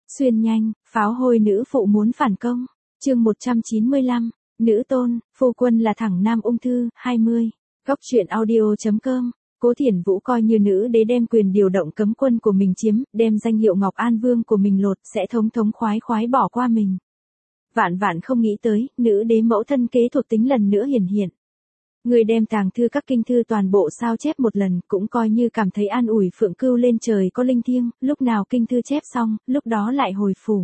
Xuyên nhanh, pháo hôi nữ phụ muốn phản công. Chương 195, nữ tôn, phu quân là thẳng nam ung thư, 20. Góc truyện audio.com. Cố Thiển Vũ coi như nữ đế đem quyền điều động cấm quân của mình chiếm, đem danh hiệu Ngọc An Vương của mình lột, sẽ thống khoái bỏ qua mình. Vạn vạn không nghĩ tới, nữ đế mẫu thân kế thuộc tính lần nữa hiển hiện. Người đem tàng thư các kinh thư toàn bộ sao chép một lần, cũng coi như cảm thấy an ủi phượng cưu lên trời có linh thiêng, lúc nào kinh thư chép xong, lúc đó lại hồi phủ.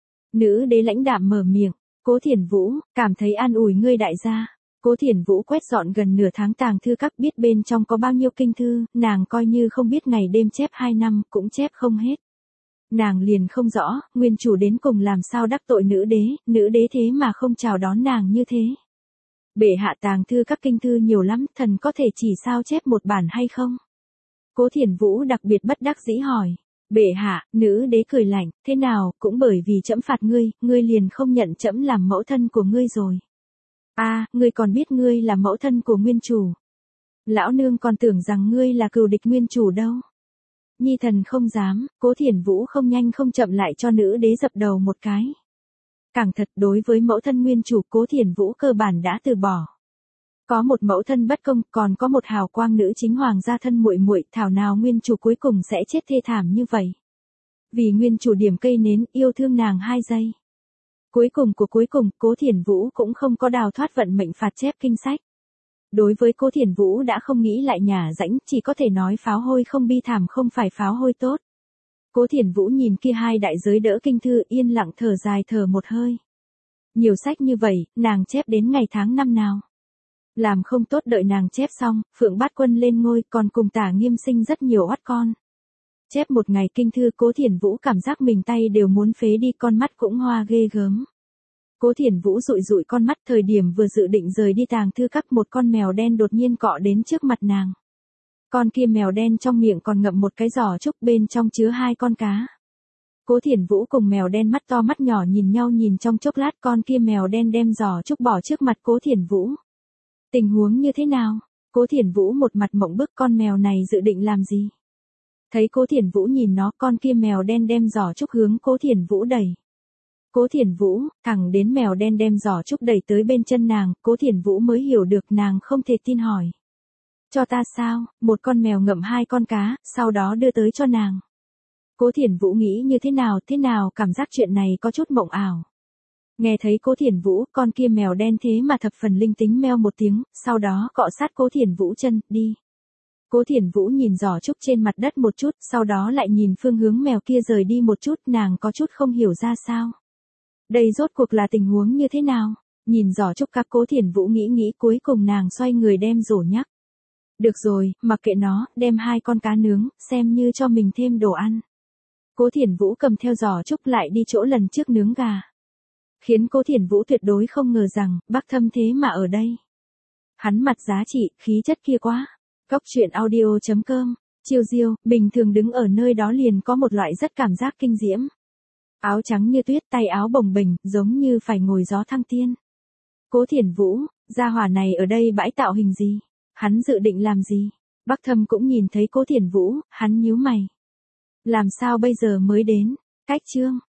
Nữ đế lãnh đạm mở miệng, Cố Thiển Vũ, cảm thấy an ủi ngươi đại gia. Cố Thiển Vũ quét dọn gần nửa tháng tàng thư các, biết bên trong có bao nhiêu kinh thư, nàng coi như không biết ngày đêm chép 2 năm, cũng chép không hết. Nàng liền không rõ, nguyên chủ đến cùng làm sao đắc tội nữ đế thế mà không chào đón nàng như thế. Bệ hạ tàng thư các kinh thư nhiều lắm, thần có thể chỉ sao chép một bản hay không? Cố Thiển Vũ đặc biệt bất đắc dĩ hỏi. Bệ hạ, nữ đế cười lạnh, thế nào, cũng bởi vì trẫm phạt ngươi liền không nhận trẫm làm mẫu thân của ngươi rồi. Ngươi còn biết ngươi là mẫu thân của nguyên chủ. Lão nương còn tưởng rằng ngươi là cừu địch nguyên chủ đâu. Nhi thần không dám, Cố Thiển Vũ không nhanh không chậm lại cho nữ đế dập đầu một cái. Càng thật, đối với mẫu thân nguyên chủ, Cố Thiển Vũ cơ bản đã từ bỏ. Có một mẫu thân bất công, còn có một hào quang nữ chính hoàng gia thân muội muội, thảo nào nguyên chủ cuối cùng sẽ chết thê thảm như vậy. Vì nguyên chủ điểm cây nến, yêu thương nàng 2 giây. Cuối cùng, Cố Thiển Vũ cũng không có đào thoát vận mệnh phạt chép kinh sách. Đối với Cố Thiển Vũ đã không nghĩ lại nhả rãnh, chỉ có thể nói pháo hôi không bi thảm không phải pháo hôi tốt. Cố Thiển Vũ nhìn kia 2 đại giới đỡ kinh thư, yên lặng thở dài thở một hơi. Nhiều sách như vậy, nàng chép đến ngày tháng năm nào? Làm không tốt đợi nàng chép xong, Phượng Bát Quân lên ngôi, còn cùng Tả Nghiêm sinh rất nhiều oắt con. Chép một ngày kinh thư, Cố Thiển Vũ cảm giác mình tay đều muốn phế đi, con mắt cũng hoa ghê gớm. Cố Thiển Vũ dụi con mắt, thời điểm vừa dự định rời đi tàng thư các, một con mèo đen đột nhiên cọ đến trước mặt nàng. Con kia mèo đen trong miệng còn ngậm một cái giỏ trúc, bên trong chứa 2 con cá. Cố Thiển Vũ cùng mèo đen mắt to mắt nhỏ nhìn nhau, nhìn trong chốc lát, con kia mèo đen đem giỏ trúc bỏ trước mặt Cố Thiển Vũ. Tình huống như thế nào? Cố Thiển Vũ một mặt mộng bức, con mèo này dự định làm gì? Thấy Cố Thiển Vũ nhìn nó, con kia mèo đen đem giỏ trúc hướng Cố Thiển Vũ đẩy. Cố Thiển Vũ, thẳng đến mèo đen đem giỏ trúc đẩy tới bên chân nàng, Cố Thiển Vũ mới hiểu được, nàng không thể tin hỏi. Cho ta sao? Một con mèo ngậm 2 con cá, sau đó đưa tới cho nàng. Cố Thiển Vũ nghĩ như thế nào, cảm giác chuyện này có chút mộng ảo. Nghe thấy Cố Thiển Vũ, con kia mèo đen thế mà thập phần linh tính meo một tiếng, sau đó cọ sát Cố Thiển Vũ chân, đi. Cố Thiển Vũ nhìn giỏ trúc trên mặt đất một chút, sau đó lại nhìn phương hướng mèo kia rời đi một chút, nàng có chút không hiểu ra sao. Đây rốt cuộc là tình huống như thế nào? Nhìn giỏ trúc các, Cố Thiển Vũ nghĩ, cuối cùng nàng xoay người đem rổ nhắc. Được rồi, mặc kệ nó, đem 2 con cá nướng, xem như cho mình thêm đồ ăn. Cố Thiển Vũ cầm theo giỏ trúc lại đi chỗ lần trước nướng gà. Khiến Cố Thiển Vũ tuyệt đối không ngờ rằng, Bác Thâm thế mà ở đây. Hắn mặt giá trị, khí chất kia quá. Góc truyện audio.com, chiêu diêu, bình thường đứng ở nơi đó liền có một loại rất cảm giác kinh diễm. Áo trắng như tuyết, tay áo bồng bềnh, giống như phải ngồi gió thăng tiên. Cố Thiển Vũ, gia hỏa này ở đây bãi tạo hình gì? Hắn dự định làm gì? Bác Thâm cũng nhìn thấy Cố Thiển Vũ, hắn nhíu mày. Làm sao bây giờ mới đến? Cách chương.